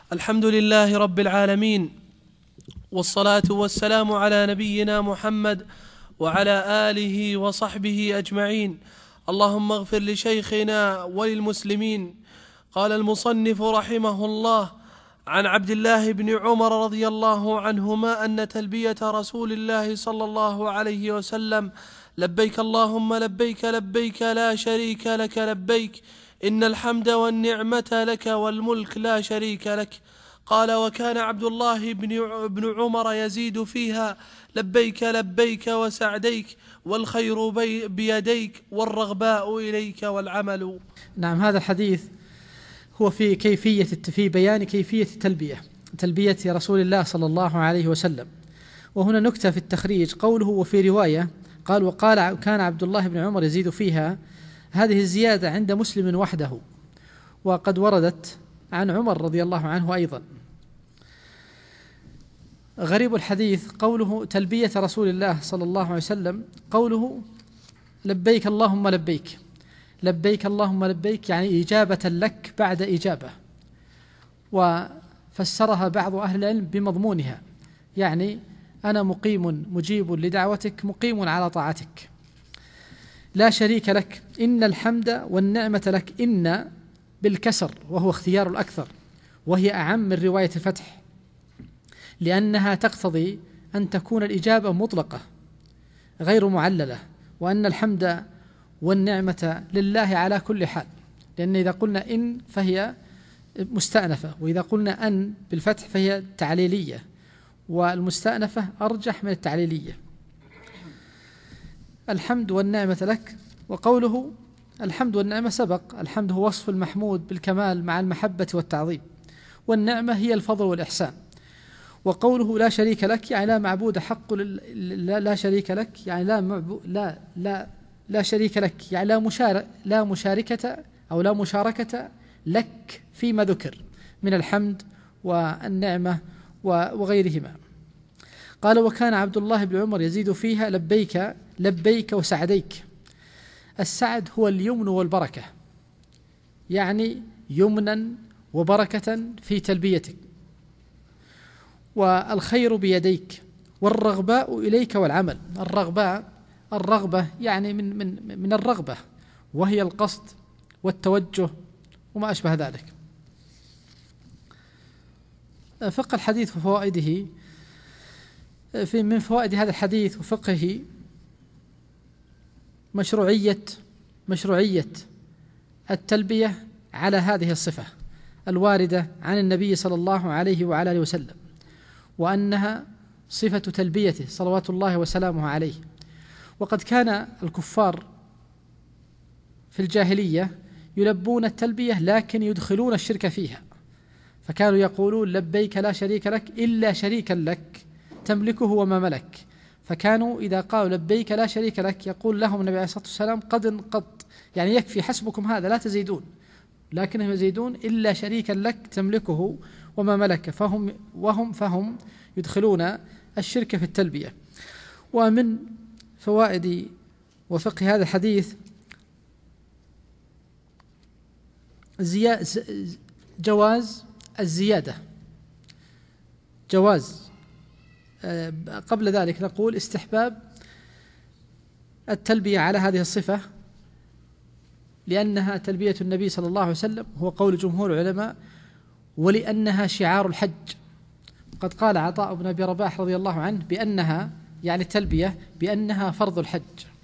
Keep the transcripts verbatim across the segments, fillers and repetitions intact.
الحمد لله رب العالمين، والصلاة والسلام على نبينا محمد وعلى آله وصحبه أجمعين. اللهم اغفر لشيخنا وللمسلمين. قال المصنف رحمه الله: عن عبد الله بن عمر رضي الله عنهما أن تلبية رسول الله صلى الله عليه وسلم: لبيك اللهم لبيك لبيك لا شريك لك لبيك إن الحمد والنعمة لك والملك لا شريك لك. قال: وكان عبد الله بن عمر يزيد فيها: لبيك لبيك وسعديك والخير بيديك والرغباء إليك والعمل. نعم، هذا الحديث هو في كيفية في بيان كيفية التلبية تلبية رسول الله صلى الله عليه وسلم. وهنا نكتة في التخريج، قوله وفي رواية قال: وقال كان عبد الله بن عمر يزيد فيها. هذه الزيادة عند مسلم وحده، وقد وردت عن عمر رضي الله عنه أيضا. غريب الحديث قوله تلبية رسول الله صلى الله عليه وسلم، قوله لبيك اللهم لبيك لبيك اللهم لبيك، يعني إجابة لك بعد إجابة. وفسرها بعض أهل العلم بمضمونها، يعني أنا مقيم مجيب لدعوتك مقيم على طاعتك. لا شريك لك إن الحمد والنعمة لك، إن بالكسر وهو اختيار الأكثر، وهي أعم من رواية الفتح، لأنها تقتضي أن تكون الإجابة مطلقة غير معللة، وأن الحمد والنعمة لله على كل حال، لأن إذا قلنا إن فهي مستأنفة، وإذا قلنا أن بالفتح فهي تعليلية، والمستأنفة أرجح من التعليلية. الحمد والنعمة لك. وقوله الحمد والنعمة سبق، الحمد هو وصف المحمود بالكمال مع المحبة والتعظيم، والنعمة هي الفضل والإحسان. وقوله لا شريك لك، يعني لا معبود حق لا, لا شريك لك، يعني لا معبود لا لا لا شريك لك، يعني لا مشارك لا مشاركة أو لا مشاركة لك فيما ذكر من الحمد والنعمة وغيرهما. قال: وكان عبد الله بن عمر يزيد فيها: لبيك لبيك وسعديك. السعد هو اليمن والبركة، يعني يمنا وبركة في تلبيتك. والخير بيديك والرغباء إليك والعمل. الرغباء الرغبة يعني من من من الرغبة، وهي القصد والتوجه وما أشبه ذلك. فقه الحديث وفوائده. في من فوائد هذا الحديث وفقهه مشروعية مشروعية التلبية على هذه الصفة الواردة عن النبي صلى الله عليه وعلى آله وسلم، وأنها صفة تلبيته صلوات الله وسلامه عليه. وقد كان الكفار في الجاهلية يلبون التلبية لكن يدخلون الشرك فيها، فكانوا يقولون لبيك لا شريك لك إلا شريكا لك تملكه وما ملك. فكانوا إذا قالوا لبيك لا شريك لك يقول لهم النبي عليه الصلاة والسلام: قد انقض، يعني يكفي حسبكم هذا لا تزيدون، لكنهم يزيدون إلا شريكا لك تملكه وما ملك، فهم وهم فهم يدخلون الشرك في التلبية. ومن فوائد وفقه هذا الحديث جواز الزيادة جواز قبل ذلك نقول استحباب التلبية على هذه الصفة، لأنها تلبية النبي صلى الله عليه وسلم، هو قول جمهور العلماء، ولأنها شعار الحج. قد قال عطاء بن أبي رباح رضي الله عنه بأنها، يعني التلبية، بأنها فرض الحج.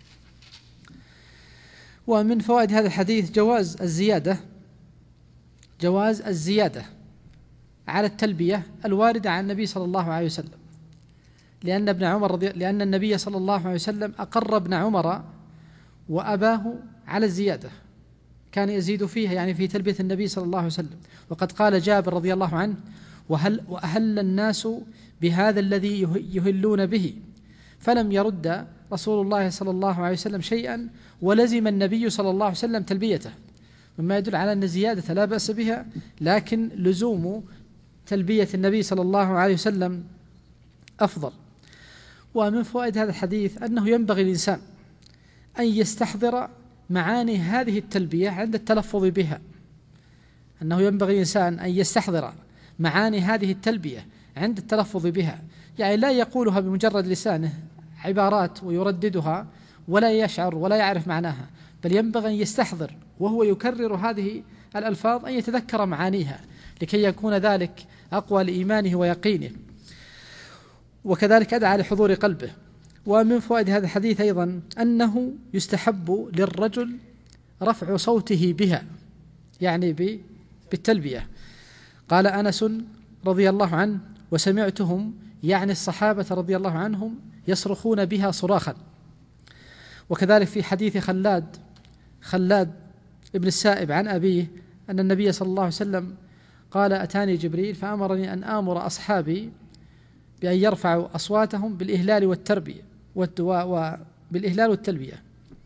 ومن فوائد هذا الحديث جواز الزيادة جواز الزيادة على التلبية الواردة عن النبي صلى الله عليه وسلم، لأن ابن عمر رضي لأن النبي صلى الله عليه وسلم أقر ابن عمر وأباه على الزيادة، كان يزيد فيها يعني في تلبية النبي صلى الله عليه وسلم. وقد قال جابر رضي الله عنه: وهل وأهل الناس بهذا الذي يهلون به، فلم يرد رسول الله صلى الله عليه وسلم شيئا، ولزم النبي صلى الله عليه وسلم تلبيته، مما يدل على أن الزيادة لا بأس بها، لكن لزوم تلبية النبي صلى الله عليه وسلم أفضل. ومن فوائد هذا الحديث أنه ينبغي الإنسان أن يستحضر معاني هذه التلبية عند التلفظ بها، أنه ينبغي الإنسان أن يستحضر معاني هذه التلبية عند التلفظ بها، يعني لا يقولها بمجرد لسانه عبارات ويرددها ولا يشعر ولا يعرف معناها، بل ينبغي أن يستحضر وهو يكرر هذه الألفاظ أن يتذكر معانيها لكي يكون ذلك أقوى لإيمانه ويقينه، وكذلك أدعى لحضور قلبه. ومن فوائد هذا الحديث أيضا أنه يستحب للرجل رفع صوته بها، يعني بالتلبية. قال أنس رضي الله عنه: وسمعتهم يعني الصحابة رضي الله عنهم يصرخون بها صراخا. وكذلك في حديث خلاد خلاد ابن السائب عن أبيه أن النبي صلى الله عليه وسلم قال: أتاني جبريل فأمرني أن آمر أصحابي بأن يرفعوا أصواتهم بالإهلال والتربية وبالإهلال والتلبية.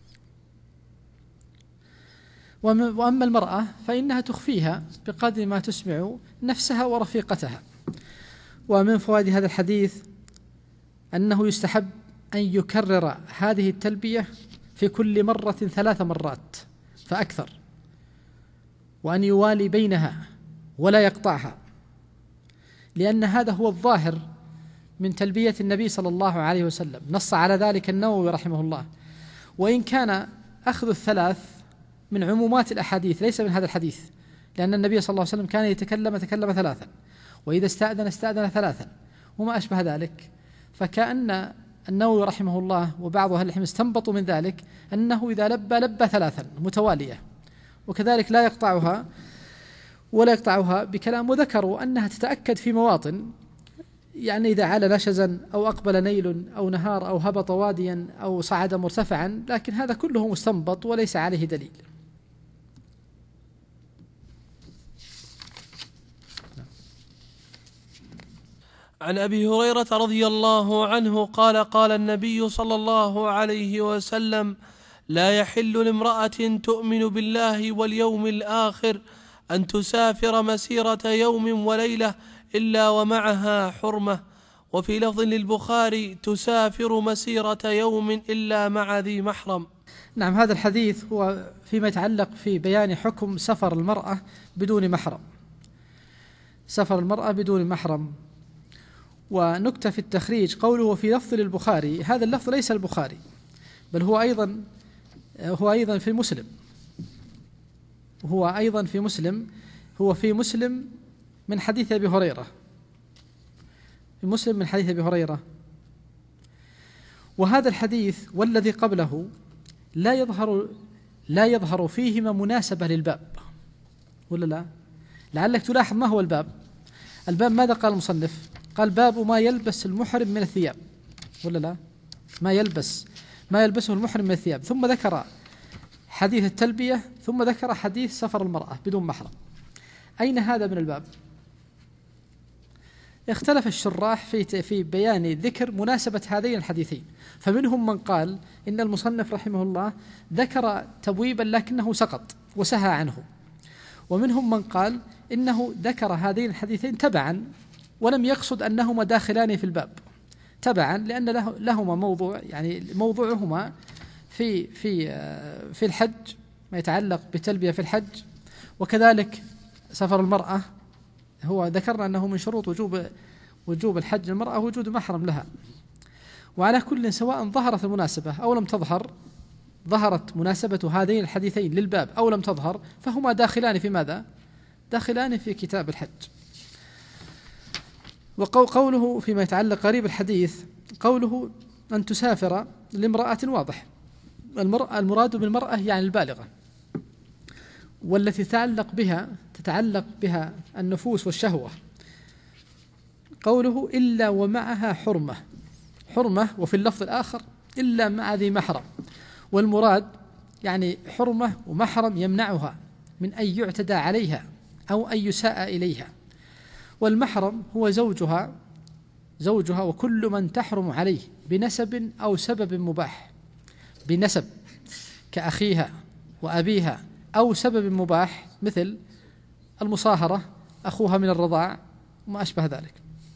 وأما المرأة فإنها تخفيها بقدر ما تسمع نفسها ورفيقتها. ومن فوائد هذا الحديث أنه يستحب أن يكرر هذه التلبية في كل مرة ثلاث مرات فأكثر، وأن يوالي بينها ولا يقطعها، لأن هذا هو الظاهر من تلبية النبي صلى الله عليه وسلم. نص على ذلك النووي رحمه الله، وإن كان أخذ الثلاث من عمومات الأحاديث ليس من هذا الحديث، لأن النبي صلى الله عليه وسلم كان يتكلم تكلم ثلاثا، وإذا استأذن استأذن ثلاثا وما أشبه ذلك. فكأن النووي رحمه الله وبعض أهل العلم استنبطوا من ذلك أنه إذا لبى لبى ثلاثا متوالية، وكذلك لا يقطعها ولا يقطعها بكلام. وذكروا أنها تتأكد في مواطن، يعني إذا عال نشزا أو أقبل نيل أو نهار أو هبط واديا أو صعد مرتفعا، لكن هذا كله مستنبط وليس عليه دليل. عن أبي هريرة رضي الله عنه قال: قال النبي صلى الله عليه وسلم: لا يحل لامرأة تؤمن بالله واليوم الآخر أن تسافر مسيرة يوم وليلة إلا ومعها حرمة. وفي لفظ للبخاري: تسافر مسيرة يوم إلا مع ذي محرم. نعم، هذا الحديث هو فيما يتعلق في بيان حكم سفر المرأة بدون محرم، سفر المرأة بدون محرم. ونكتة في التخريج قوله في لفظ للبخاري، هذا اللفظ ليس البخاري، بل هو أيضا هو أيضا في مسلم، هو أيضا في مسلم هو في مسلم من حديث أبي هريرة، في مسلم من حديث أبي هريرة. وهذا الحديث والذي قبله لا يظهر لا يظهر فيهما مناسبة للباب، ولا لا؟ لعلك تلاحظ ما هو الباب. الباب ماذا قال المصنف؟ قال: باب ما يلبس المحرم من الثياب، ولا لا؟ ما يلبس ما يلبسه المحرم من الثياب، ثم ذكر حديث التلبية، ثم ذكر حديث سفر المرأة بدون محرم. أين هذا من الباب؟ اختلف الشراح في في بيان ذكر مناسبة هذين الحديثين، فمنهم من قال إن المصنف رحمه الله ذكر تبويبا لكنه سقط وسهى عنه، ومنهم من قال إنه ذكر هذين الحديثين تبعا ولم يقصد أنهما داخلان في الباب، تبعا لأن له لهما موضوع، يعني موضوعهما في في في الحج، ما يتعلق بتلبية في الحج، وكذلك سفر المرأة هو ذكرنا أنه من شروط وجوب وجوب الحج المرأة وجود محرم لها. وعلى كل سواء ظهرت المناسبة أو لم تظهر، ظهرت مناسبة هذين الحديثين للباب أو لم تظهر، فهما داخلان في ماذا؟ داخلان في كتاب الحج. وقوله فيما يتعلق قريب الحديث قوله أن تسافر لامرأة، واضح المرأة المراد بالمرأة يعني البالغة، والتي تتعلق بها تتعلق بها النفوس والشهوة. قوله إلا ومعها حرمة، حرمة، وفي اللفظ الآخر إلا مع ذي محرم، والمراد يعني حرمة ومحرم يمنعها من أن يعتدى عليها أو أن يساء إليها. والمحرم هو زوجها زوجها وكل من تحرم عليه بنسب أو سبب مباح، بنسب كأخيها وأبيها، أو سبب مباح مثل المصاهرة، أخوها من الرضاع وما أشبه ذلك.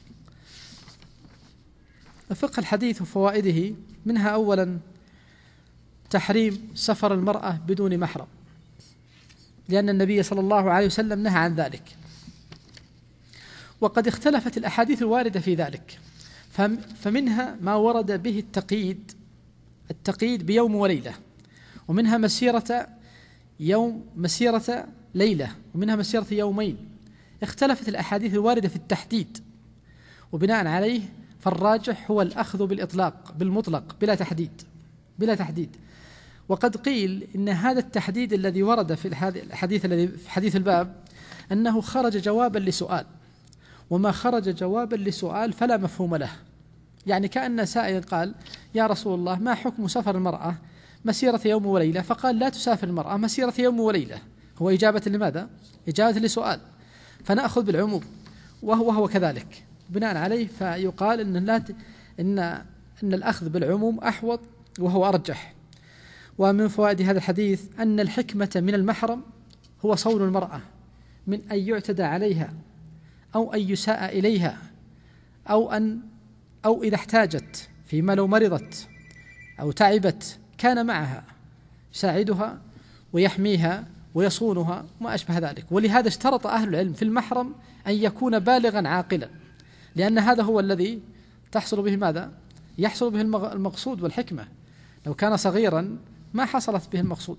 فقه الحديث وفوائده منها أولا تحريم سفر المرأة بدون محرم، لأن النبي صلى الله عليه وسلم نهى عن ذلك. وقد اختلفت الأحاديث الواردة في ذلك، فمنها ما ورد به التقييد التقييد بيوم وليلة، ومنها مسيرة يوم مسيرة ليلة، ومنها مسيرة يومين. اختلفت الأحاديث الواردة في التحديد، وبناء عليه فالراجح هو الأخذ بالإطلاق بالمطلق بلا تحديد بلا تحديد. وقد قيل إن هذا التحديد الذي ورد في الحديث الذي في حديث الباب أنه خرج جوابا لسؤال، وما خرج جوابا لسؤال فلا مفهوم له. يعني كأن سائل قال: يا رسول الله، ما حكم سفر المرأة مسيرة يوم وليلة؟ فقال: لا تسافر المرأة مسيرة يوم وليلة. هو إجابة لماذا؟ إجابة لسؤال، فنأخذ بالعموم، وهو هو كذلك. بناء عليه فيقال إن لا ت... إن إن الأخذ بالعموم أحوط وهو أرجح. ومن فوائد هذا الحديث أن الحكمة من المحرم هو صون المرأة من أن يعتدى عليها أو أن يساء إليها، أو أن أو إذا احتاجت، فيما لو مرضت أو تعبت كان معها يساعدها ويحميها ويصونها وما أشبه ذلك. ولهذا اشترط أهل العلم في المحرم أن يكون بالغا عاقلا، لأن هذا هو الذي تحصل به ماذا؟ يحصل به المقصود والحكمة. لو كان صغيرا ما حصلت به المقصود.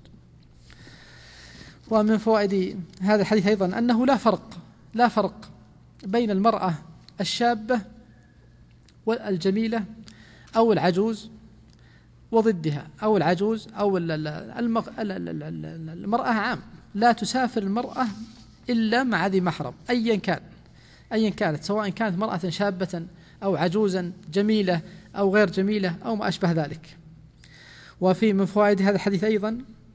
ومن فوائد هذا الحديث أيضا أنه لا فرق لا فرق بين المرأة الشابة والجميلة أو العجوز وضدها، أو العجوز أو المرأة عام. لا تسافر المرأة إلا مع ذي محرم أيا كان أيا كانت، سواء كانت مرأة شابة أو عجوزا جميلة أو غير جميلة أو ما أشبه ذلك. وفي من فوائد هذا الحديث أيضا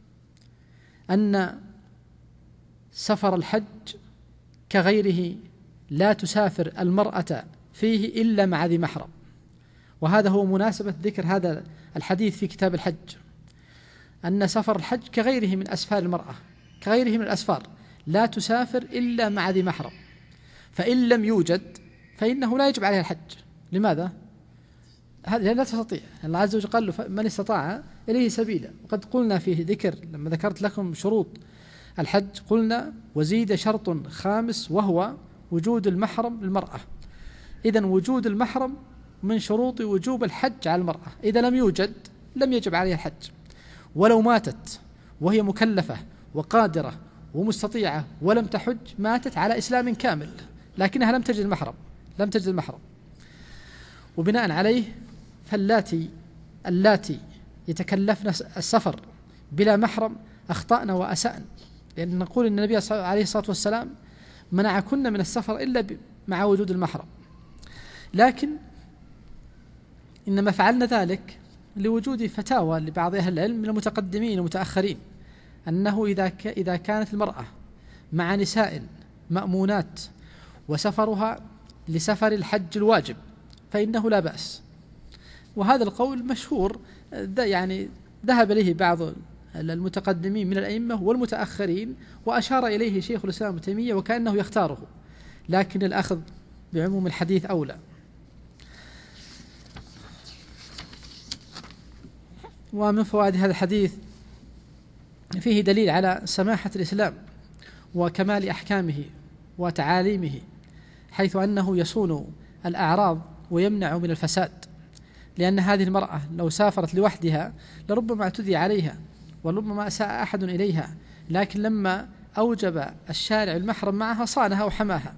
أن سفر الحج كغيره لا تسافر المرأة فيه إلا مع ذي محرم، وهذا هو مناسبة ذكر هذا الحديث في كتاب الحج، أن سفر الحج كغيره من أسفار المرأة كغيره من الأسفار لا تسافر إلا مع ذي محرم، فإن لم يوجد فإنه لا يجب عليها الحج. لماذا؟ هذا لا تستطيع. الله عز وجل قال له: من استطاع إليه سبيلا. وقد قلنا فيه ذكر لما ذكرت لكم شروط الحج، قلنا: وزيد شرط خامس وهو وجود المحرم للمرأة. إذن وجود المحرم من شروط وجوب الحج على المرأة. إذا لم يوجد لم يجب عليها الحج. ولو ماتت وهي مكلفة وقادرة ومستطيعة ولم تحج، ماتت على إسلام كامل، لكنها لم تجد المحرم لم تجد المحرم وبناء عليه فاللاتي اللاتي يتكلفن السفر بلا محرم أخطأن وأسأن، لأن نقول أن النبي عليه الصلاة والسلام منعكن من السفر إلا مع وجود المحرم، لكن إنما فعلنا ذلك لوجود فتاوى لبعض أهل العلم من المتقدمين والمتأخرين، أنه إذا إذا كانت المرأة مع نساء مأمونات وسفرها لسفر الحج الواجب فإنه لا بأس. وهذا القول مشهور، يعني ذهب إليه بعض المتقدمين من الأئمة والمتأخرين، وأشار إليه شيخ الإسلام ابن تيمية وكأنه يختاره، لكن الأخذ بعموم الحديث أولى. ومن فوائد هذا الحديث فيه دليل على سماحة الإسلام وكمال أحكامه وتعاليمه، حيث أنه يصون الأعراض ويمنع من الفساد، لأن هذه المرأة لو سافرت لوحدها لربما اعتدي عليها وربما أساء أحد إليها، لكن لما أوجب الشارع المحرم معها صانها وحماها.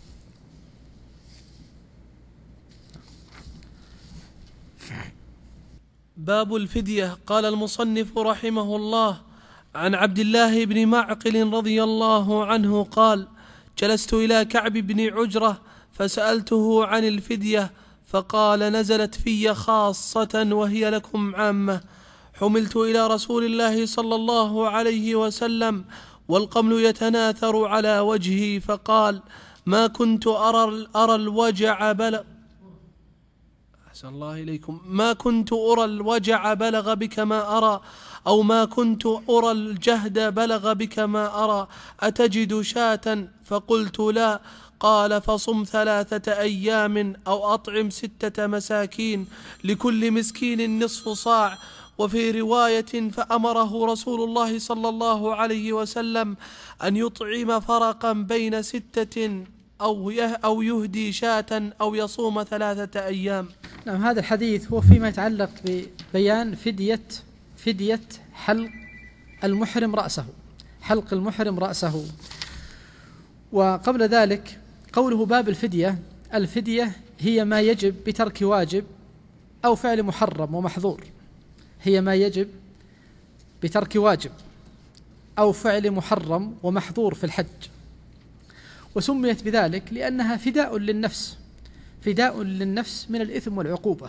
باب الفدية. قال المصنف رحمه الله: عن عبد الله بن معقل رضي الله عنه قال: جلست إلى كعب بن عجرة فسألته عن الفدية، فقال: نزلت في خاصة وهي لكم عامة. حملت إلى رسول الله صلى الله عليه وسلم والقمل يتناثر على وجهي، فقال: ما كنت أرى, أرى الوجع بلغ أحسن الله إليكم ما كنت أرى الوجع بلغ بك ما أرى، أو ما كنت أرى الجهد بلغ بك ما أرى، أتجد شاة؟ فقلت: لا. قال: فصم ثلاثة أيام أو أطعم ستة مساكين لكل مسكين نصف صاع. وفي رواية: فأمره رسول الله صلى الله عليه وسلم أن يطعم فرقا بين ستة أو أو يهدي شاة أو يصوم ثلاثة أيام. نعم، هذا الحديث هو فيما يتعلق ببيان فدية فدية حلق المحرم رأسه، حلق المحرم رأسه. وقبل ذلك قوله باب الفدية، الفدية هي ما يجب بترك واجب أو فعل محرم ومحظور، هي ما يجب بترك واجب أو فعل محرم ومحظور في الحج. وسميت بذلك لأنها فداء للنفس، فداء للنفس من الإثم والعقوبة.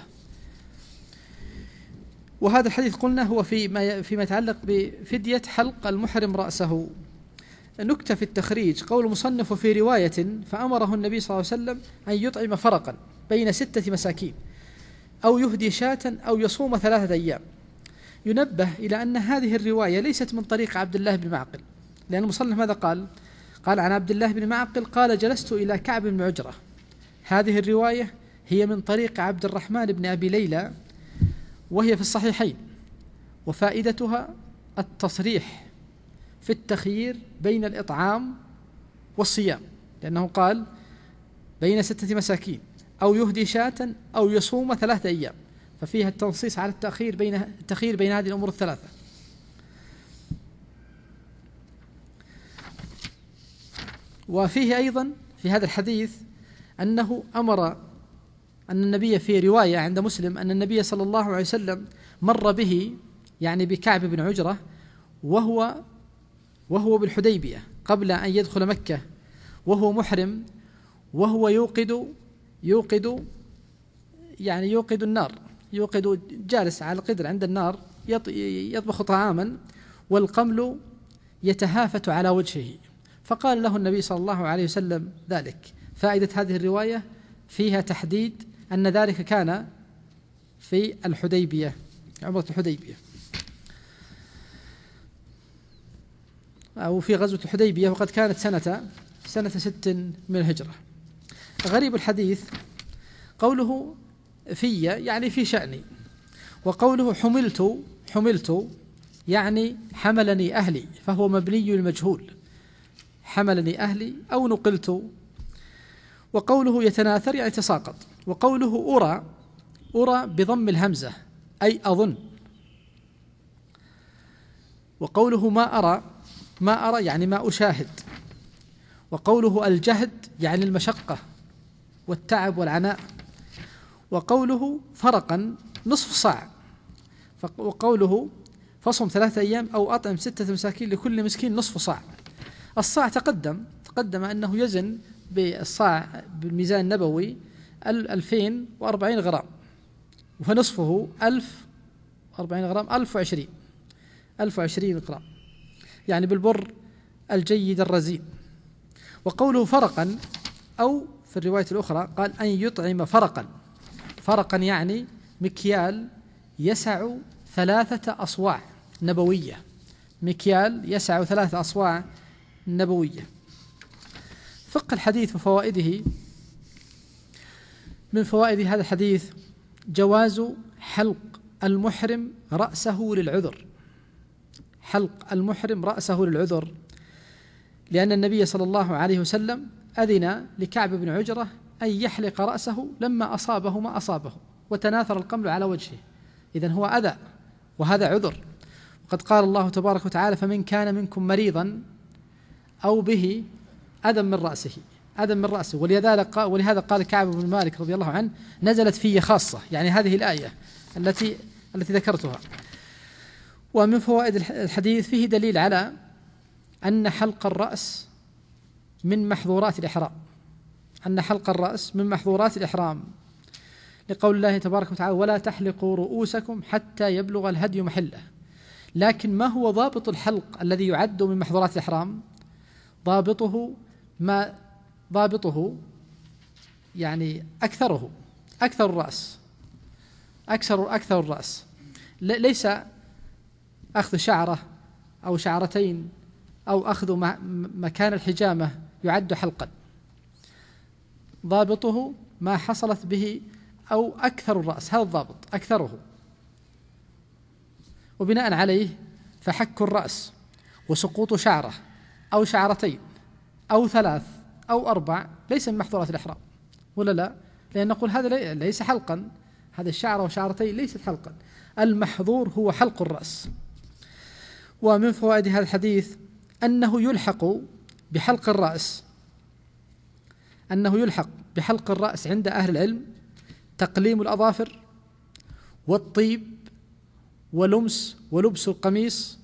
وهذا الحديث قلنا هو فيما فيما يتعلق بفدية حلق المحرم رأسه. نكتة في التخريج، قول المصنف في رواية فأمره النبي صلى الله عليه وسلم أن يطعم فرقا بين ستة مساكين أو يهدي شاة أو يصوم ثلاثة أيام. ينبه إلى أن هذه الرواية ليست من طريق عبد الله بن معقل، لأن المصنف ماذا قال؟ قال عن عبد الله بن معقل قال جلست إلى كعب بن عجرة. هذه الرواية هي من طريق عبد الرحمن بن أبي ليلى وهي في الصحيحين، وفائدتها التصريح في التخيير بين الإطعام والصيام، لأنه قال بين ستة مساكين أو يهدي شاة أو يصوم ثلاثة أيام، ففيها التنصيص على التأخير بين التخيير بين هذه الأمور الثلاثة. وفيه أيضا في هذا الحديث أنه أمر أن النبي في رواية عند مسلم أن النبي صلى الله عليه وسلم مر به، يعني بكعب بن عجرة، وهو وهو بالحديبية قبل أن يدخل مكة، وهو محرم، وهو يوقد يوقد يعني يوقد النار، يوقد جالس على القدر عند النار يطبخ طعاما والقمل يتهافت على وجهه، فقال له النبي صلى الله عليه وسلم ذلك. فائدة هذه الرواية فيها تحديد أن ذلك كان في الحديبية، عمرة الحديبية، أو في غزوة الحديبية، وقد كانت سنة سنة ست من الهجرة. غريب الحديث قوله في يعني في شأني، وقوله حملت حملت يعني حملني أهلي، فهو مبني المجهول، حملني أهلي أو نقلت. وقوله يتناثر يعني تساقط. وقوله أرى أرى بضم الهمزة أي أظن. وقوله ما أرى ما أرى يعني ما أشاهد. وقوله الجهد يعني المشقة والتعب والعناء. وقوله فرقا نصف صاع. وقوله فصم ثلاثة أيام أو أطعم ستة مساكين لكل مسكين نصف صاع. الصاع تقدم تقدم أنه يزن بالصاع بالميزان النبوي ألفين وأربعين غرام، ونصفه ألف وأربعين غرام، ألف وعشرين ألف وعشرين غرام، يعني بالبر الجيد الرزين. وقوله فرقا أو في الرواية الأخرى قال أن يطعم فرقا، فرقا يعني مكيال يسع ثلاثة أصواع نبوية، مكيال يسع ثلاثة أصواع نبوية. فقه الحديث وفوائده. من فوائد هذا الحديث جواز حلق المحرم رأسه للعذر، حلق المحرم رأسه للعذر، لأن النبي صلى الله عليه وسلم أذن لكعب بن عجرة أن يحلق رأسه لما أصابه ما أصابه وتناثر القمل على وجهه، إذن هو أذى وهذا عذر. وقد قال الله تبارك وتعالى فمن كان منكم مريضا أو به أذى من رأسه، أذى من رأسه. ولهذا قال كعب بن مالك رضي الله عنه نزلت في خاصة، يعني هذه الآية التي التي ذكرتها. ومن فوائد الحديث فيه دليل على أن حلق الرأس من محظورات الإحرام، أن حلق الرأس من محظورات الإحرام، لقول الله تبارك وتعالى ولا تحلقوا رؤوسكم حتى يبلغ الهدي محله. لكن ما هو ضابط الحلق الذي يعد من محظورات الإحرام؟ ضابطه ما ضابطه يعني أكثره أكثر الرأس، أكثر أكثر الرأس، ليس أخذ شعرة أو شعرتين أو أخذ مكان الحجامة يعد حلقا، ضابطه ما حصلت به أو أكثر الرأس، هذا الضابط أكثره. وبناء عليه فحك الرأس وسقوط شعرة أو شعرتين أو ثلاث أو أربع ليس من محظورات الإحرام، ولا لا؟ لأن نقول هذا ليس حلقا، هذا الشعرة وشعرتين ليست حلقا، المحظور هو حلق الرأس. ومن فوائد هذا الحديث أنه يلحق بحلق الرأس أنه يلحق بحلق الرأس عند أهل العلم تقليم الأظافر والطيب ولمس ولبس القميص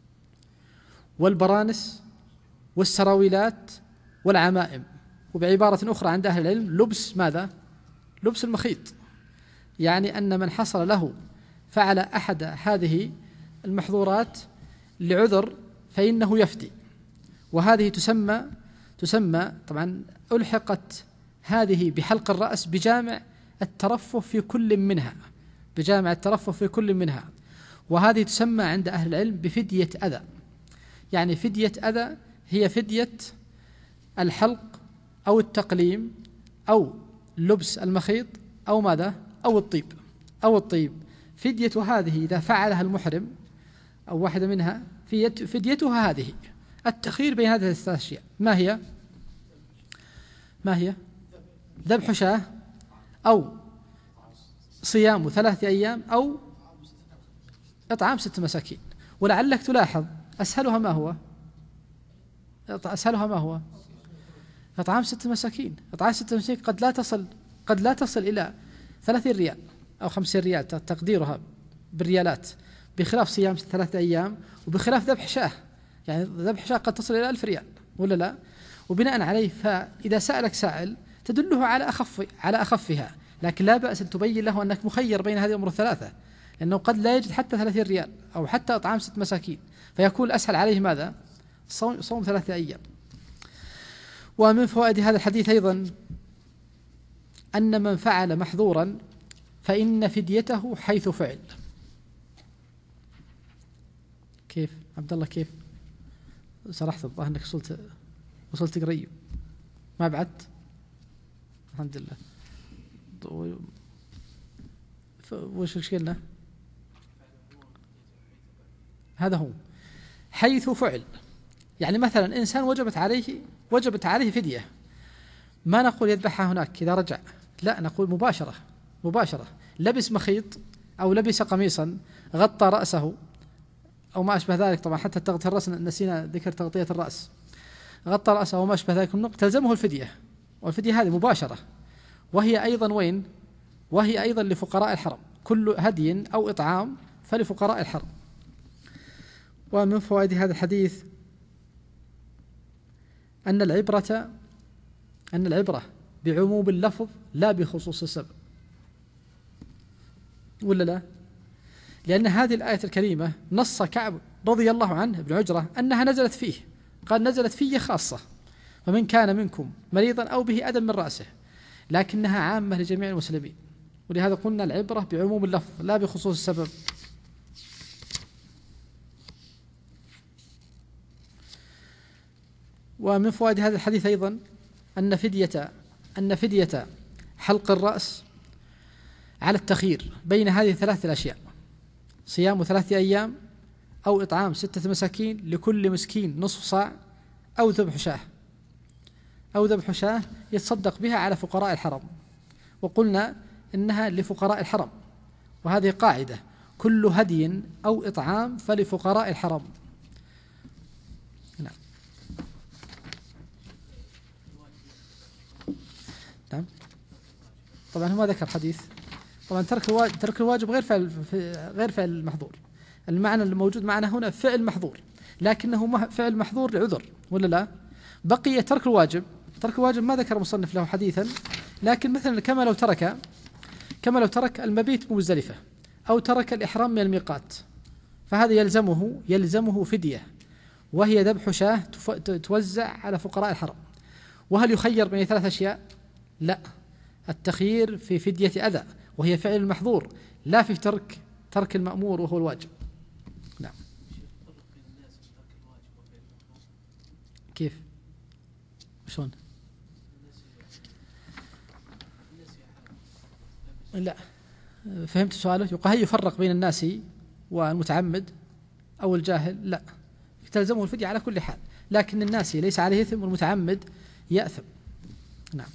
والبرانس والسراويلات والعمائم، وبعبارة أخرى عند أهل العلم لبس ماذا؟ لبس المخيط، يعني أن من حصل له فعل أحد هذه المحظورات لعذر فإنه يفدي. وهذه تسمى تسمى طبعا ألحقت هذه بحلق الرأس بجامع الترفه في كل منها بجامع الترفه في كل منها وهذه تسمى عند أهل العلم بفدية أذى. يعني فدية أذى هي فدية الحلق أو التقليم أو لبس المخيط أو ماذا؟ أو الطيب أو الطيب فدية هذه إذا فعلها المحرم أو واحدة منها فديتها هذه. التخيير بين هذه الثلاث أشياء ما هي؟ ما هي؟ ذبح شاة أو صيام ثلاثة أيام أو إطعام ست مساكين. ولعلك تلاحظ أسهلها ما هو؟ أسهلها ما هو؟ إطعام ست مساكين. إطعام ست مساكين قد لا تصل قد لا تصل إلى ثلاثين ريال أو خمسين ريال تقديرها بالريالات، بخلاف صيام ثلاثة أيام وبخلاف ذبح شاة. يعني ذبح شاة قد تصل إلى ألف ريال ولا لا؟ وبناء عليه فإذا سألك سائل تدله على أخف على أخفها، لكن لا بأس أن تبين له أنك مخير بين هذه الأمور الثلاثة، لأنه قد لا يجد حتى ثلاثين ريال أو حتى إطعام ست مساكين، فيكون أسهل عليه ماذا؟ صوم, صوم ثلاثة أيام. ومن فوائد هذا الحديث أيضا أن من فعل محظورا فإن فديته حيث فعل. كيف عبد الله كيف صرحت الظاهر أنك وصلت وصلت قريب ما بعدت الحمد لله. وش مشكلنا؟ هذا هو حيث فعل. يعني مثلا إنسان وجبت عليه وجبت عليه فدية، ما نقول يذبحها هناك إذا رجع، لا نقول مباشرة مباشرة لبس مخيط أو لبس قميصا غطى رأسه أو ما أشبه ذلك. طبعا حتى تغطية الرأس نسينا ذكر تغطية الرأس، غطى رأسه وما أشبه ذلك تلزمه الفدية، والفدية هذه مباشرة، وهي أيضا وين؟ وهي أيضا لفقراء الحرم، كل هدي أو إطعام فلفقراء الحرم. ومن فوائد هذا الحديث أن العبرة أن العبرة بعموم اللفظ لا بخصوص السبب، ولا لا؟ لأن هذه الآية الكريمة نص كعب رضي الله عنه ابن عجرة أنها نزلت فيه، قال نزلت فيه خاصة، فمن كان منكم مريضا أو به أذى من رأسه، لكنها عامة لجميع المسلمين، ولهذا قلنا العبرة بعموم اللفظ لا بخصوص السبب. ومن فوائد هذا الحديث أيضا أن فدية أن فدية حلق الرأس على التخيير بين هذه الثلاث الأشياء: صيام ثلاثة أيام أو إطعام ستة مساكين لكل مسكين نصف صاع أو ذبح شاة أو ذبح شاة يتصدق بها على فقراء الحرم. وقلنا إنها لفقراء الحرم، وهذه قاعدة: كل هدي أو إطعام فلفقراء الحرم. نعم نعم طبعا هو ما ذكر حديث. طبعا ترك الواجب ترك الواجب غير فعل غير فعل المحظور. المعنى الموجود معنا هنا فعل محظور، لكنه فعل محظور لعذر، ولا لا؟ بقي ترك الواجب. ترك الواجب ما ذكر مصنف له حديثا، لكن مثلا كما لو ترك كما لو ترك المبيت بمزدلفة أو ترك الإحرام من الميقات، فهذا يلزمه يلزمه فدية، وهي ذبح شاة توزع على فقراء الحرم. وهل يخير بين ثلاث أشياء؟ لا، التخيير في فدية أذى وهي فعل المحظور، لا في ترك ترك المأمور وهو الواجب. نعم. كيف؟ شلون؟ لا فهمت سؤاله. يقول هل يفرق بين الناس والمتعمد أو الجاهل؟ لا، تلزمه الفدية على كل حال، لكن الناس ليس عليه إثم والمتعمد يأثم. نعم.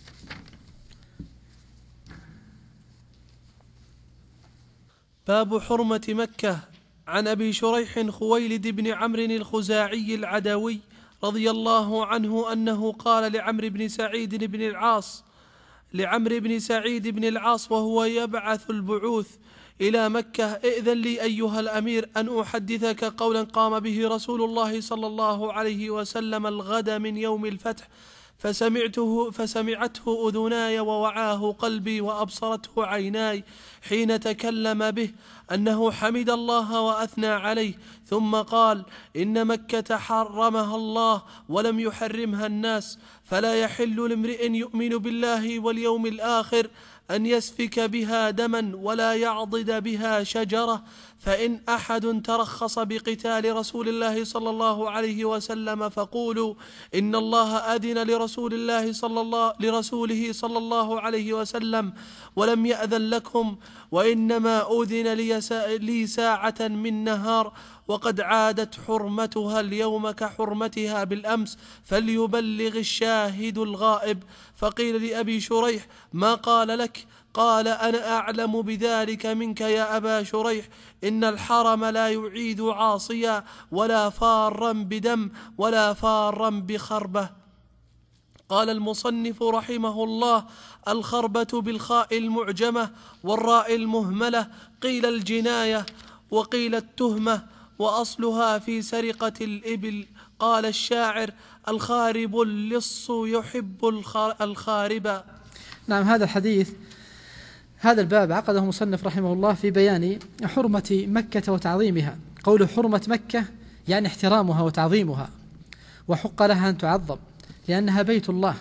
باب حرمة مكة. عن أبي شريح خويلد بن عمرو الخزاعي العدوي رضي الله عنه أنه قال لعمرو بن سعيد بن العاص لعمرو بن سعيد بن العاص وهو يبعث البعوث إلى مكة: ائذن لي أيها الأمير أن أحدثك قولا قام به رسول الله صلى الله عليه وسلم الغد من يوم الفتح، فسمعته فسمعته أذناي ووعاه قلبي وأبصرته عيناي حين تكلم به، أنه حمد الله وأثنى عليه، ثم قال: إن مكة حرمها الله ولم يحرمها الناس، فلا يحل لامرئ يؤمن بالله واليوم الآخر أن يسفك بها دما ولا يعضد بها شجرة، فإن أحد ترخص بقتال رسول الله صلى الله عليه وسلم فقولوا إن الله أذن لرسول الله صلى الله لرسوله صلى الله عليه وسلم ولم يأذن لكم، وإنما أذن لي ساعة من نهار، وقد عادت حرمتها اليوم كحرمتها بالأمس، فليبلغ الشاهد الغائب. فقيل لأبي شريح: ما قال لك؟ قال: أنا أعلم بذلك منك يا أبا شريح، إن الحرم لا يعيد عاصيا ولا فارا بدم ولا فارا بخربة. قال المصنف رحمه الله: الخربة بالخاء المعجمة والراء المهملة، قيل الجناية وقيل التهمة، وأصلها في سرقة الإبل. قال الشاعر: الخارب اللص يحب الخارب. نعم. هذا الحديث هذا الباب عقده مصنف رحمه الله في بيان حرمة مكة وتعظيمها. قوله حرمة مكة يعني احترامها وتعظيمها، وحق لها أن تعظم لأنها بيت الله.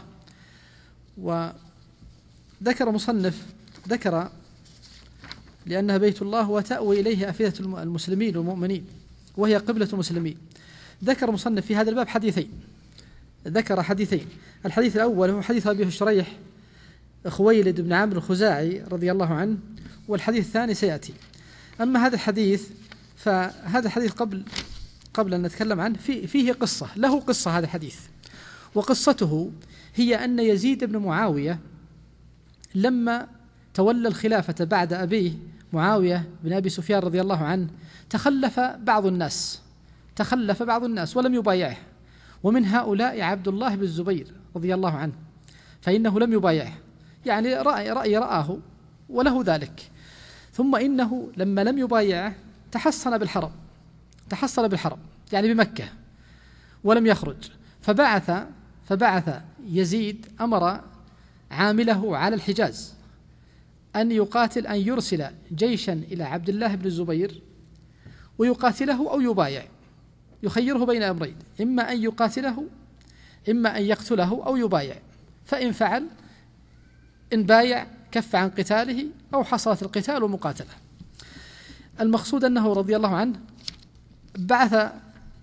وذكر مصنف ذكر لأنها بيت الله وتأوي إليه أفئدة المسلمين والمؤمنين، وهي قبلة المسلمين. ذكر مصنف في هذا الباب حديثين ذكر حديثين الحديث الأول هو حديث أبي شريح خويلد بن عمرو الخزاعي رضي الله عنه، والحديث الثاني سيأتي. أما هذا الحديث فهذا الحديث قبل قبل أن نتكلم عنه في فيه قصة له قصة هذا الحديث، وقصته هي أن يزيد بن معاوية لما تولى الخلافة بعد أبيه معاوية بن أبي سفيان رضي الله عنه تخلف بعض الناس تخلف بعض الناس ولم يبايعه، ومن هؤلاء عبد الله بن الزبير رضي الله عنه، فإنه لم يبايعه، يعني رأي رأي رآه وله ذلك. ثم إنه لما لم يبايعه تحصن بالحرم تحصن بالحرم يعني بمكة ولم يخرج، فبعث فبعث يزيد أمر عامله على الحجاز أن يقاتل أن يرسل جيشا إلى عبد الله بن الزبير ويقاتله أو يبايع، يخيره بين أمرين: إما أن يقاتله إما أن يقتله أو يبايع، فإن فعل إن بايع كف عن قتاله أو حصلت القتال ومقاتلة. المقصود أنه رضي الله عنه بعث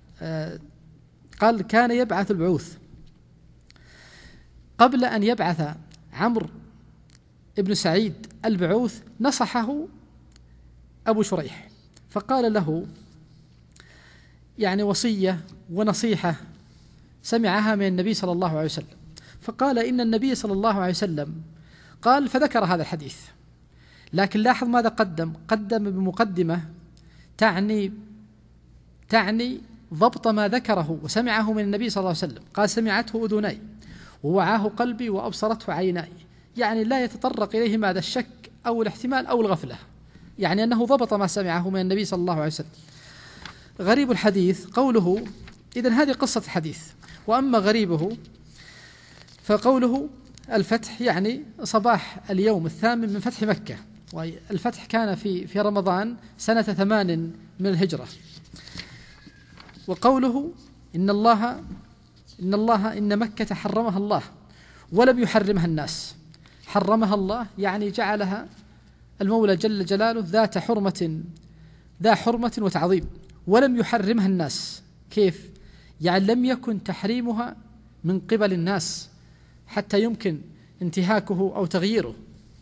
قال كان يبعث البعوث. قبل أن يبعث عمرو ابن سعيد البعوث نصحه أبو شريح، فقال له يعني وصية ونصيحة سمعها من النبي صلى الله عليه وسلم، فقال إن النبي صلى الله عليه وسلم قال، فذكر هذا الحديث. لكن لاحظ ماذا قدم قدم بمقدمة تعني تعني ضبط ما ذكره وسمعه من النبي صلى الله عليه وسلم. قال: سمعته أذناي ووعاه قلبي وأبصرته عيناي، يعني لا يتطرق إليه ماذا الشك أو الاحتمال أو الغفلة، يعني أنه ضبط ما سمعه من النبي صلى الله عليه وسلم. غريب الحديث قوله، إذن هذه قصة الحديث. وأما غريبه فقوله الفتح يعني صباح اليوم الثامن من فتح مكة، والفتح كان في في رمضان سنة ثمان من الهجرة. وقوله إن الله إن الله إن مكة حرمها الله ولم يحرمها الناس. حرمها الله يعني جعلها المولى جل جلاله ذات حرمة ذا حرمة وتعظيم، ولم يحرمها الناس. كيف؟ يعني لم يكن تحريمها من قبل الناس حتى يمكن انتهاكه أو تغييره.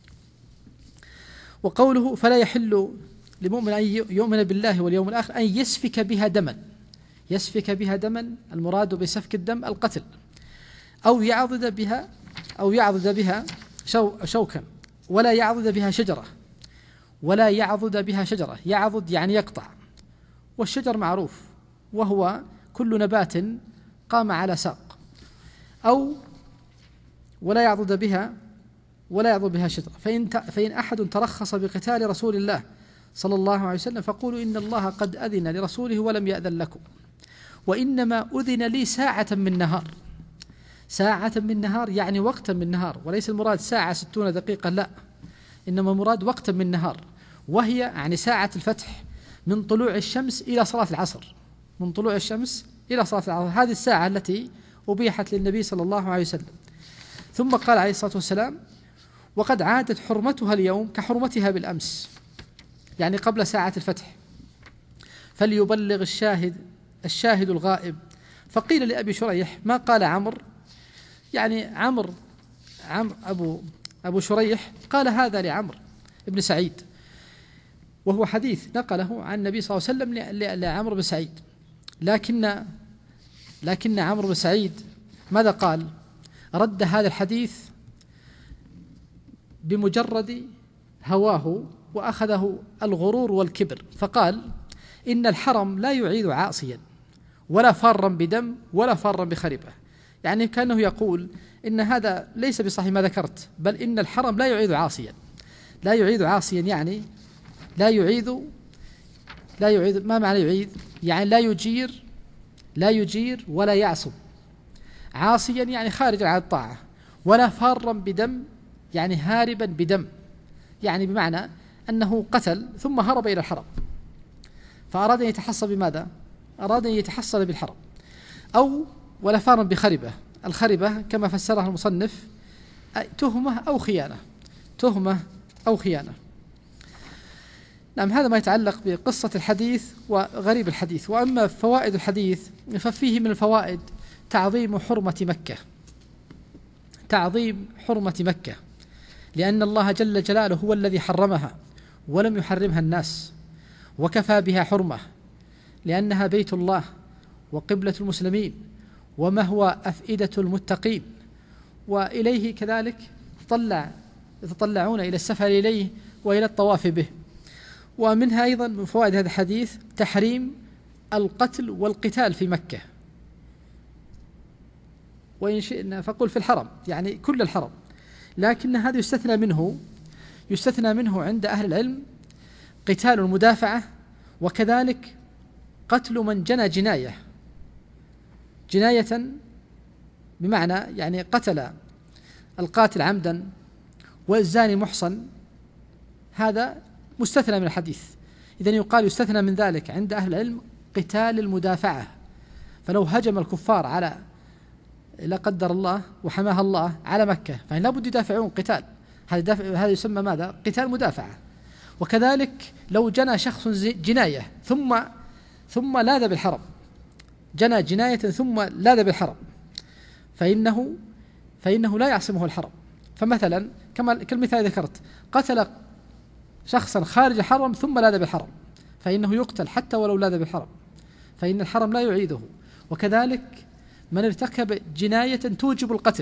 وقوله فلا يحل لمؤمن أن يؤمن بالله واليوم الآخر أن يسفك بها دما. يسفك بها دما، المراد بسفك الدم القتل. أو يعضد بها أو يعضد بها شو شوكا ولا يعضد بها شجرة ولا يعضد بها شجرة. يعضد يعني يقطع، والشجر معروف وهو كل نبات قام على ساق. أو ولا يعضد بها ولا يعضد بها شجرة. فإن فإن أحد ترخص بقتال رسول الله صلى الله عليه وسلم فقولوا إن الله قد أذن لرسوله ولم يأذن لكم، وإنما أذن لي ساعة من نهار. ساعة من نهار يعني وقتا من نهار، وليس المراد ساعة ستون دقيقة، لا، إنما المراد وقتا من نهار، وهي يعني ساعة الفتح من طلوع الشمس إلى صلاة العصر. من طلوع الشمس إلى صلاة العصر، هذه الساعة التي أبيحت للنبي صلى الله عليه وسلم. ثم قال عليه الصلاة والسلام: وقد عادت حرمتها اليوم كحرمتها بالأمس، يعني قبل ساعة الفتح، فليبلغ الشاهد الشاهد الغائب. فقيل لأبي شريح: ما قال عمرو؟ يعني عمرو عمرو أبو أبو شريح قال هذا لعمرو بن سعيد، وهو حديث نقله عن النبي صلى الله عليه وسلم لعمرو بن سعيد، لكن لكن عمرو بن سعيد ماذا قال؟ رد هذا الحديث بمجرد هواه وأخذه الغرور والكبر، فقال: إن الحرم لا يعيد عاصيا ولا فارا بدم ولا فارا بخربة. يعني كأنه يقول إن هذا ليس بصحيح ما ذكرت، بل إن الحرم لا يعيد عاصيا. لا يعيد عاصيا يعني لا يعيد لا يعيد ما معنى يعيد؟ يعني لا يجير لا يجير ولا يعصب. عاصيا يعني خارجا عن الطاعة، ولا فارا بدم يعني هاربا بدم، يعني بمعنى أنه قتل ثم هرب إلى الحرم، فأراد أن يتحصل بماذا؟ أراد أن يتحصل بالحرم. أو ولا فارا بخربة. الخربة كما فسرها المصنف تهمة أو خيانة، تهمة أو خيانة. نعم، هذا ما يتعلق بقصة الحديث وغريب الحديث. وأما فوائد الحديث ففيه من الفوائد تعظيم حرمة مكة، تعظيم حرمة مكة، لأن الله جل جلاله هو الذي حرمها ولم يحرمها الناس، وكفى بها حرمة لأنها بيت الله وقبلة المسلمين ومهوى أفئدة المتقين، وإليه كذلك تطلع يتطلعون إلى السفر إليه وإلى الطواف به. ومنها أيضا من فوائد هذا الحديث تحريم القتل والقتال في مكة، وإن شئنا فقل في الحرم، يعني كل الحرم، لكن هذا يستثنى منه يستثنى منه عند أهل العلم قتال المدافعة، وكذلك قتل من جنى جناية جناية بمعنى يعني قتل القاتل عمدا والزاني محصن، هذا مستثنى من الحديث. إذن يقال يستثنى من ذلك عند أهل العلم قتال المدافعة، فلو هجم الكفار على لا قدر الله وحماها الله على مكة فإن لابد يدافعون قتال، هذا يسمى ماذا؟ قتال مدافعة. وكذلك لو جنى شخص جناية ثم ثم لاذ بالحرم، جنى جناية ثم لاذ بالحرم، فإنه فإنه لا يعصمه الحرم. فمثلا كما كالمثال ذكرت، قتل شخصا خارج الحرم ثم لاذ بالحرم، فإنه يقتل حتى ولو لاذ بالحرم، فإن الحرم لا يعيده. وكذلك من ارتكب جناية توجب القتل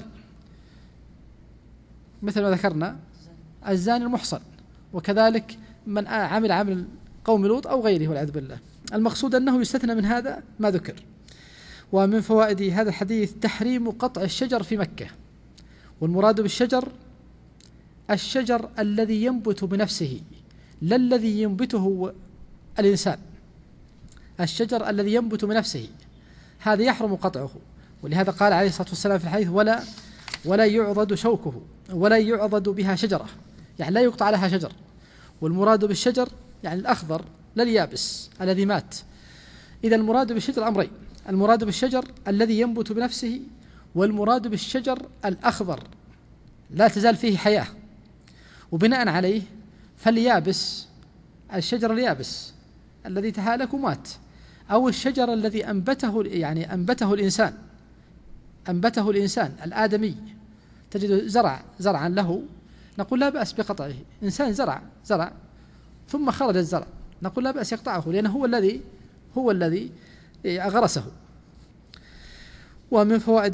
مثل ما ذكرنا الزاني المحصن، وكذلك من عمل عمل قوم لوط أو غيره والعياذ بالله. المقصود أنه يستثنى من هذا ما ذكر. ومن فوائد هذا الحديث تحريم قطع الشجر في مكة، والمراد بالشجر الشجر الذي ينبت بنفسه لا الذي ينبته الإنسان، الشجر الذي ينبت بنفسه هذا يحرم قطعه. ولهذا قال عليه الصلاة والسلام في الحديث: ولا ولا يعضد شوكه ولا يعضد بها شجرة، يعني لا يقطع لها شجر. والمراد بالشجر يعني الأخضر لا اليابس الذي مات. إذا المراد بالشجر أمرين: المراد بالشجر الذي ينبت بنفسه، والمراد بالشجر الأخضر لا تزال فيه حياة. وبناء عليه فاليابس الشجر اليابس الذي تهالك ومات، أو الشجر الذي أنبته يعني أنبته الإنسان أنبته الإنسان الآدمي، تجد زرع زرعا له نقول لا بأس بقطعه، إنسان زرع زرع ثم خرج الزرع نقول لا بأس يقطعه لأنه هو الذي هو الذي أغرسه. ومن فوائد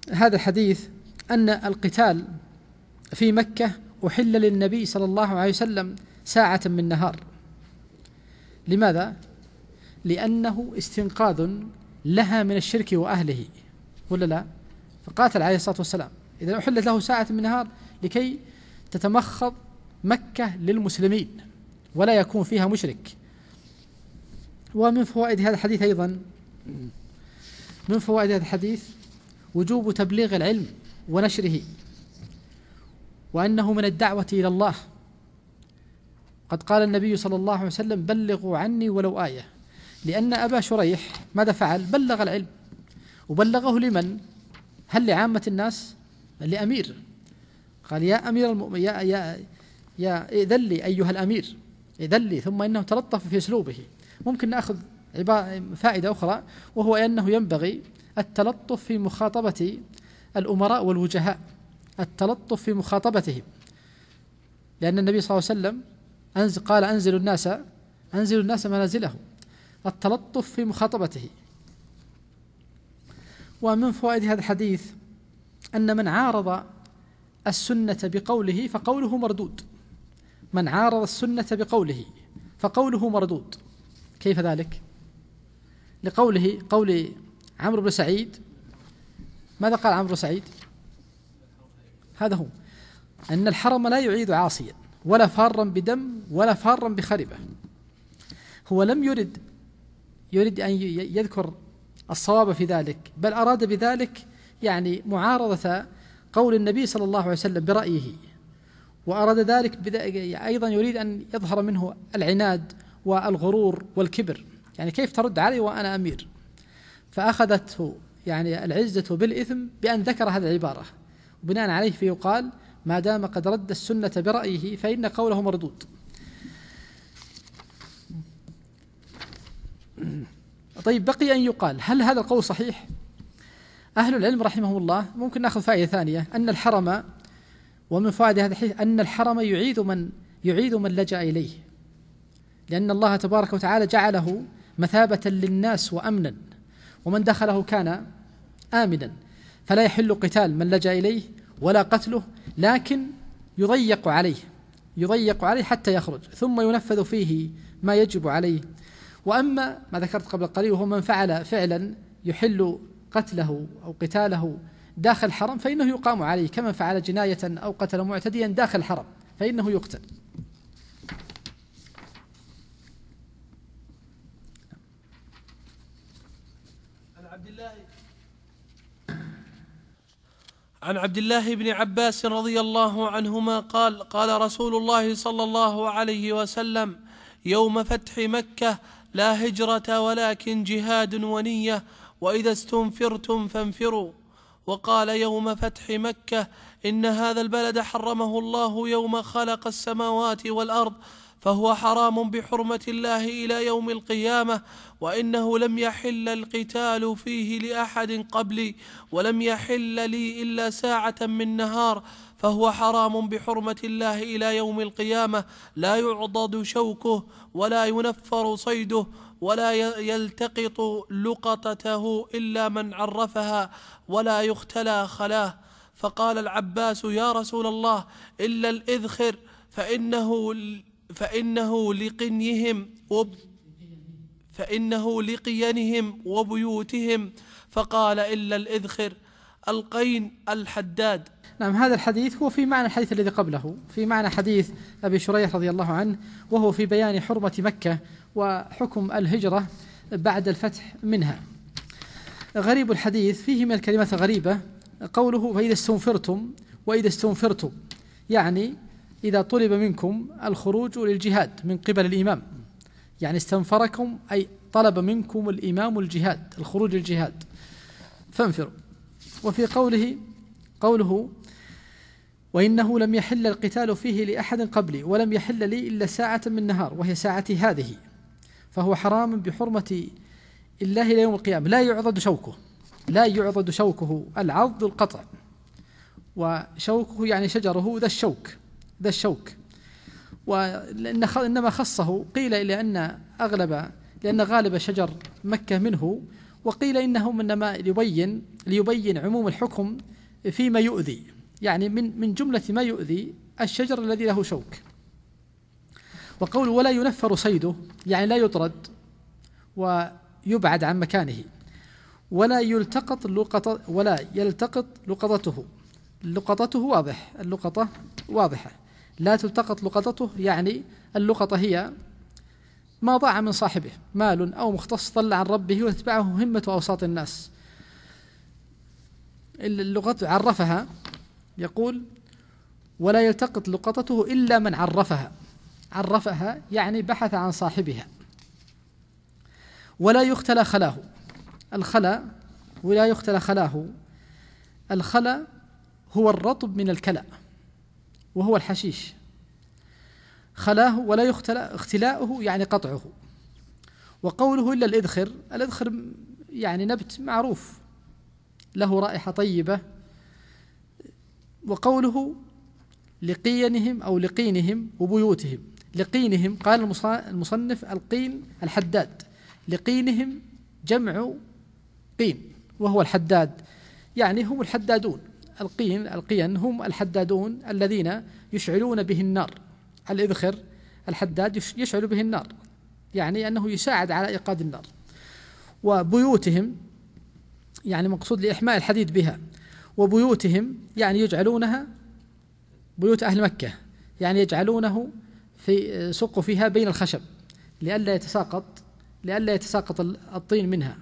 هذا الحديث أن القتال في مكة أحل للنبي صلى الله عليه وسلم ساعة من نهار. لماذا؟ لأنه استنقاذ لها من الشرك وأهله، ولا لا؟ فقاتل عليه الصلاة والسلام، إذا أحلت له ساعة من نهار لكي تتمخض مكة للمسلمين ولا يكون فيها مشرك. ومن فوائد هذا الحديث أيضا من فوائد هذا الحديث وجوب تبليغ العلم ونشره، وأنه من الدعوة إلى الله. قد قال النبي صلى الله عليه وسلم: بلغوا عني ولو آية. لأن أبا شريح ماذا فعل؟ بلغ العلم، وبلغه لمن؟ هل لعامة الناس؟ لأمير. قال: يا أمير المؤمنين، يا يا يا إذن لي أيها الأمير، إذن لي. ثم إنه تلطف في أسلوبه. ممكن نأخذ فائدة أخرى، وهو أنه ينبغي التلطف في مخاطبة الأمراء والوجهاء، التلطف في مخاطبتهم، لأن النبي صلى الله عليه وسلم أنزل قال: أنزلوا الناس أنزلوا الناس منازلهم. التلطف في مخاطبته. ومن فوائد هذا الحديث أن من عارض السنة بقوله فقوله مردود. من عارض السنة بقوله فقوله مردود. كيف ذلك؟ لقوله قول عمرو بن سعيد، ماذا قال عمرو بن سعيد؟ هذا هو، أن الحرم لا يعيد عاصيا ولا فارا بدم ولا فارا بخربة. هو لم يرد يريد أن يذكر الصواب في ذلك، بل أراد بذلك يعني معارضة قول النبي صلى الله عليه وسلم برأيه، وأراد ذلك أيضا يريد أن يظهر منه العناد والغرور والكبر، يعني كيف ترد علي وأنا أمير؟ فأخذته يعني العزة بالإثم بأن ذكر هذه العبارة، وبناء عليه فيقال: ما دام قد رد السنة برأيه فإن قوله مردود. طيب، بقي أن يقال: هل هذا القول صحيح؟ أهل العلم رحمهم الله ممكن نأخذ فائدة ثانية، أن الحرم، ومن فوائد هذا الحديث أن الحرم يعيد من يعيد من لجأ إليه، لأن الله تبارك وتعالى جعله مثابة للناس وأمنا، ومن دخله كان آمنا، فلا يحل قتال من لجأ إليه ولا قتله، لكن يضيق عليه يضيق عليه حتى يخرج، ثم ينفذ فيه ما يجب عليه. وأما ما ذكرت قبل قليل، وهو من فعل فعلا يحل قتله أو قتاله داخل الحرم فإنه يقام عليه، كمن فعل جناية أو قتل معتديا داخل الحرم فإنه يقتل. عن عبد الله عن عبد الله بن عباس رضي الله عنهما قال: قال رسول الله صلى الله عليه وسلم: يوم فتح مكة: لا هجرة ولكن جهاد ونية، وإذا استنفرتم فانفروا. وقال يوم فتح مكة: إن هذا البلد حرمه الله يوم خلق السماوات والأرض، فهو حرام بحرمة الله إلى يوم القيامة، وإنه لم يحل القتال فيه لأحد قبلي، ولم يحل لي إلا ساعة من نهار، فهو حرام بحرمة الله إلى يوم القيامة، لا يعضد شوكه ولا ينفر صيده ولا يلتقط لقطته إلا من عرفها، ولا يختلى خلاه. فقال العباس: يا رسول الله، إلا الإذخر فإنه فإنه لقنيهم وب فإنه لقينهم وبيوتهم. فقال: إلا الإذخر. القين الحداد. نعم، هذا الحديث هو في معنى الحديث الذي قبله، في معنى حديث أبي شريح رضي الله عنه، وهو في بيان حرمة مكة وحكم الهجرة بعد الفتح منها. غريب الحديث فيه من الكلمات الغريبة قوله: فإذا استنفرتم، وإذا استنفرتم يعني إذا طلب منكم الخروج للجهاد من قبل الإمام، يعني استنفركم أي طلب منكم الإمام الجهاد، الخروج للجهاد، فانفروا. وفي قوله قوله وإنه لم يحل القتال فيه لأحد قبلي ولم يحل لي إلا ساعة من نهار وهي ساعتي هذه، فهو حرام بحرمة الله إلى يوم القيامة، لا يعضد شوكه لا يعضد شوكه العض القطع، وشوكه يعني شجره ذا الشوك ذا الشوك وإنما خصه قيل إلى أن أغلب لأن غالب شجر مكة منه، وقيل إنه إنما ليبين ليبين عموم الحكم فيما يؤذي، يعني من من جملة ما يؤذي الشجر الذي له شوك. وقول ولا ينفر صيده يعني لا يطرد ويبعد عن مكانه، ولا يلتقط لقطة ولا يلتقط لقطته. لقطته واضح، اللقطة واضحة، لا تلتقط لقطته يعني اللقطة هي ما ضاع من صاحبه، مال أو مختص ضل عن ربه وتتبعه همة أوساط الناس. اللغة عرفها، يقول ولا يلتقط لقطته إلا من عرفها. عرفها يعني بحث عن صاحبها. ولا يختلى خلاه. الخلا ولا يختلى خلاه. الخلا هو الرطب من الكلى وهو الحشيش. خلاه ولا يختلى اختلاؤه يعني قطعه. وقوله إلا الإذخر، الإذخر يعني نبت معروف له رائحة طيبة. وقوله لقينهم أو لقينهم وبيوتهم. لقينهم قال المصنف القين الحداد، لقينهم جمع قين وهو الحداد، يعني هم الحدادون. القين القين هم الحدادون الذين يشعلون به النار. الإذخر الحداد يشعل به النار، يعني أنه يساعد على إيقاد النار. وبيوتهم يعني مقصود لإحماء الحديد بها. وبيوتهم يعني يجعلونها بيوت أهل مكة، يعني يجعلونه في سق فيها بين الخشب لئلا يتساقط لئلا يتساقط الطين منها.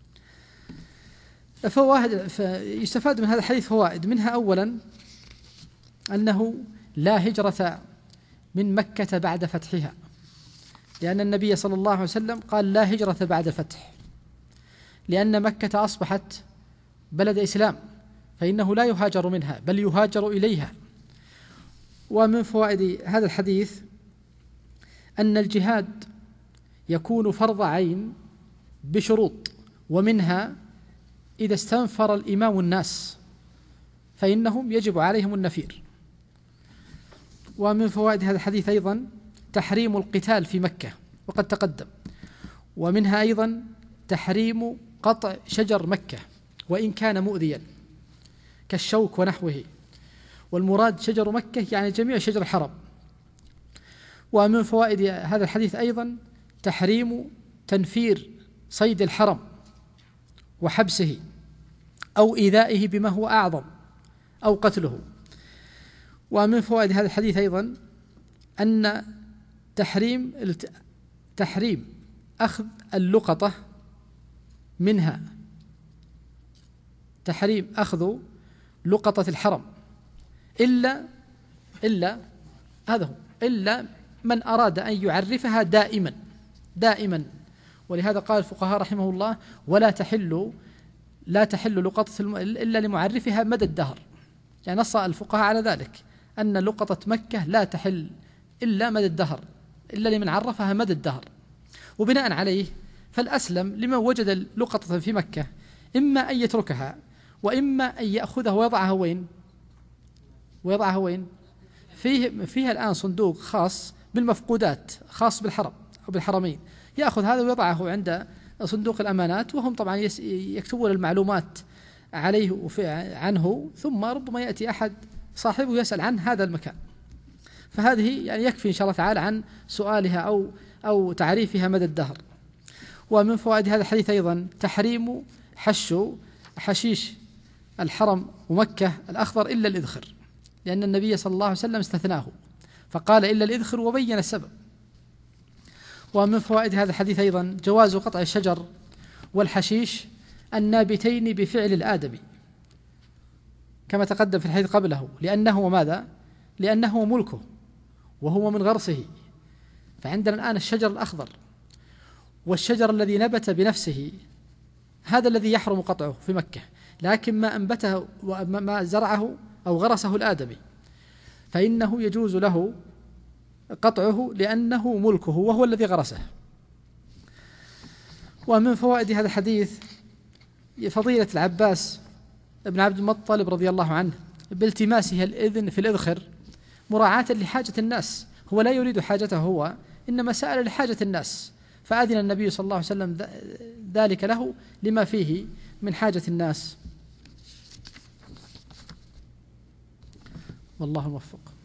فواحد يستفاد من هذا الحديث فوائد، منها أولا أنه لا هجرة من مكة بعد فتحها، لأن النبي صلى الله عليه وسلم قال لا هجرة بعد الفتح، لأن مكة أصبحت بلد إسلام فإنه لا يهاجر منها بل يهاجر إليها. ومن فوائد هذا الحديث أن الجهاد يكون فرض عين بشروط، ومنها إذا استنفر الإمام الناس فإنهم يجب عليهم النفير. ومن فوائد هذا الحديث أيضا تحريم القتال في مكة وقد تقدم، ومنها أيضا تحريم قطع شجر مكة وإن كان مؤذيا كالشوك ونحوه، والمراد شجر مكة يعني جميع شجر الحرم. ومن فوائد هذا الحديث أيضا تحريم تنفير صيد الحرم وحبسه أو إيذائه بما هو أعظم أو قتله. ومن فوائد هذا الحديث أيضا أن تحريم تحريم أخذ اللقطة منها، تحريم أخذ لقطة الحرم إلا إلا هذا هو إلا من أراد أن يعرفها دائما دائما. ولهذا قال الفقهاء رحمه الله ولا تحل لا تحل لقطة إلا لمعرفها مدى الدهر، يعني نص الفقهاء على ذلك أن لقطة مكة لا تحل إلا مدى الدهر، إلا لمن عرفها مدى الدهر. وبناء عليه فالأسلم لمن وجد لقطة في مكة إما أن يتركها وإما أن يأخذها ويضعها وين ويضعها وين فيه فيها الآن صندوق خاص بالمفقودات خاص بالحرم أو بالحرمين، يأخذ هذا ويضعه عند صندوق الأمانات، وهم طبعا يكتبون المعلومات عليه عنه، ثم ربما يأتي أحد صاحبه يسأل عن هذا المكان. فهذه يعني يكفي إن شاء الله تعالى عن سؤالها أو أو تعريفها مدى الدهر. ومن فوائد هذا الحديث أيضا تحريم حش حشيش الحرم ومكة الأخضر إلا الإذخر، لأن النبي صلى الله عليه وسلم استثناه فقال إلا الإذخر وبين السبب. ومن فوائد هذا الحديث أيضا جواز قطع الشجر والحشيش النابتين بفعل الآدمي كما تقدم في الحديث قبله، لأنه ماذا؟ لأنه ملكه وهو من غرسه. فعندنا الآن الشجر الأخضر والشجر الذي نبت بنفسه هذا الذي يحرم قطعه في مكة، لكن ما أنبته وما زرعه أو غرسه الآدمي فإنه يجوز له قطعه لأنه ملكه وهو الذي غرسه. ومن فوائد هذا الحديث فضيلة العباس ابن عبد المطلب رضي الله عنه بالتماسه الإذن في الإذخر مراعاة لحاجة الناس، هو لا يريد حاجته هو إنما سأل لحاجة الناس، فأذن النبي صلى الله عليه وسلم ذلك له لما فيه من حاجة الناس. والله الموفق.